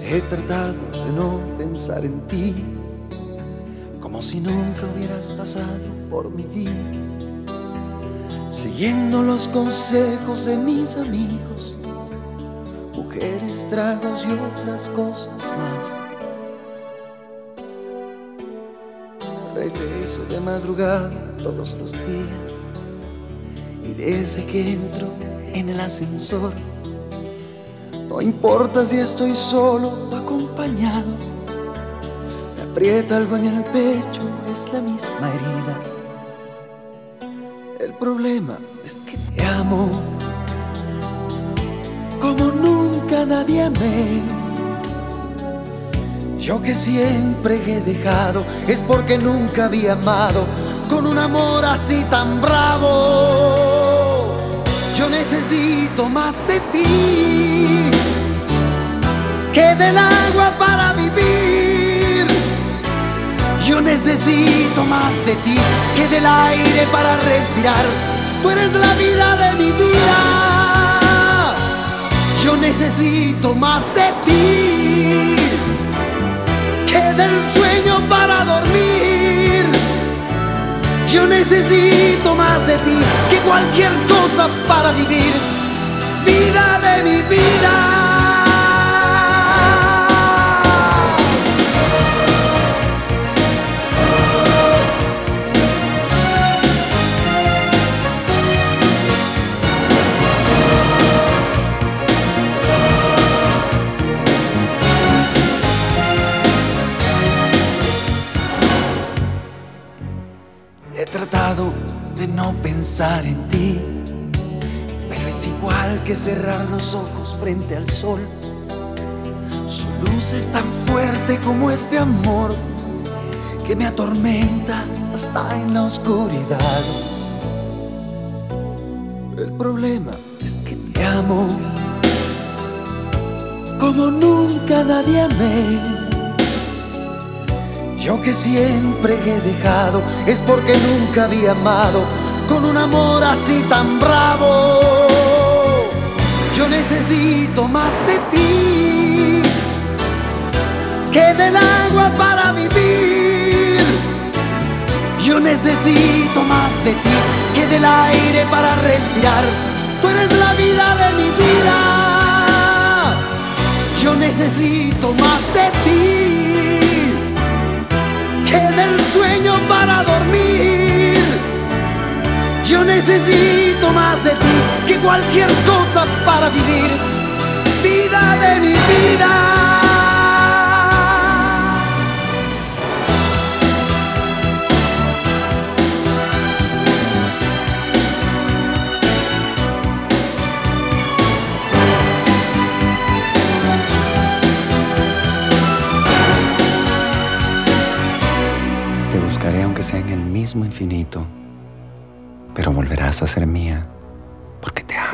He tratado de no pensar en ti, como si nunca hubieras pasado por mi vida, siguiendo los consejos de mis amigos, mujeres, tragos y otras cosas más. Regreso de madrugada todos los días, y desde que entro en el ascensor, no importa si estoy solo o acompañado, me aprieta algo en el pecho, es la misma herida. El problema es que te amo como nunca nadie amé. Yo que siempre he dejado es porque nunca había amado con un amor así tan bravo. Yo necesito más de ti que del agua para vivir. Yo necesito más de ti que del aire para respirar. Tú eres la vida de mi vida. Yo necesito más de ti que del sueño para dormir. Yo necesito más de ti que cualquier cosa para vivir. Vida de mi vida. He tratado de no pensar en ti, pero es igual que cerrar los ojos frente al sol. Su luz es tan fuerte como este amor que me atormenta hasta en la oscuridad. El problema es que te amo como nunca nadie amé. Yo que siempre he dejado es porque nunca había amado con un amor así tan bravo. Yo necesito más de ti que del agua para vivir. Yo necesito más de ti que del aire para respirar. Tú eres la vida de mi vida. Yo necesito más de ti que del sueño para dormir. Yo necesito más de ti que cualquier cosa para vivir. Vida de mi vida. Te buscaré aunque sea en el mismo infinito, pero volverás a ser mía porque te amo.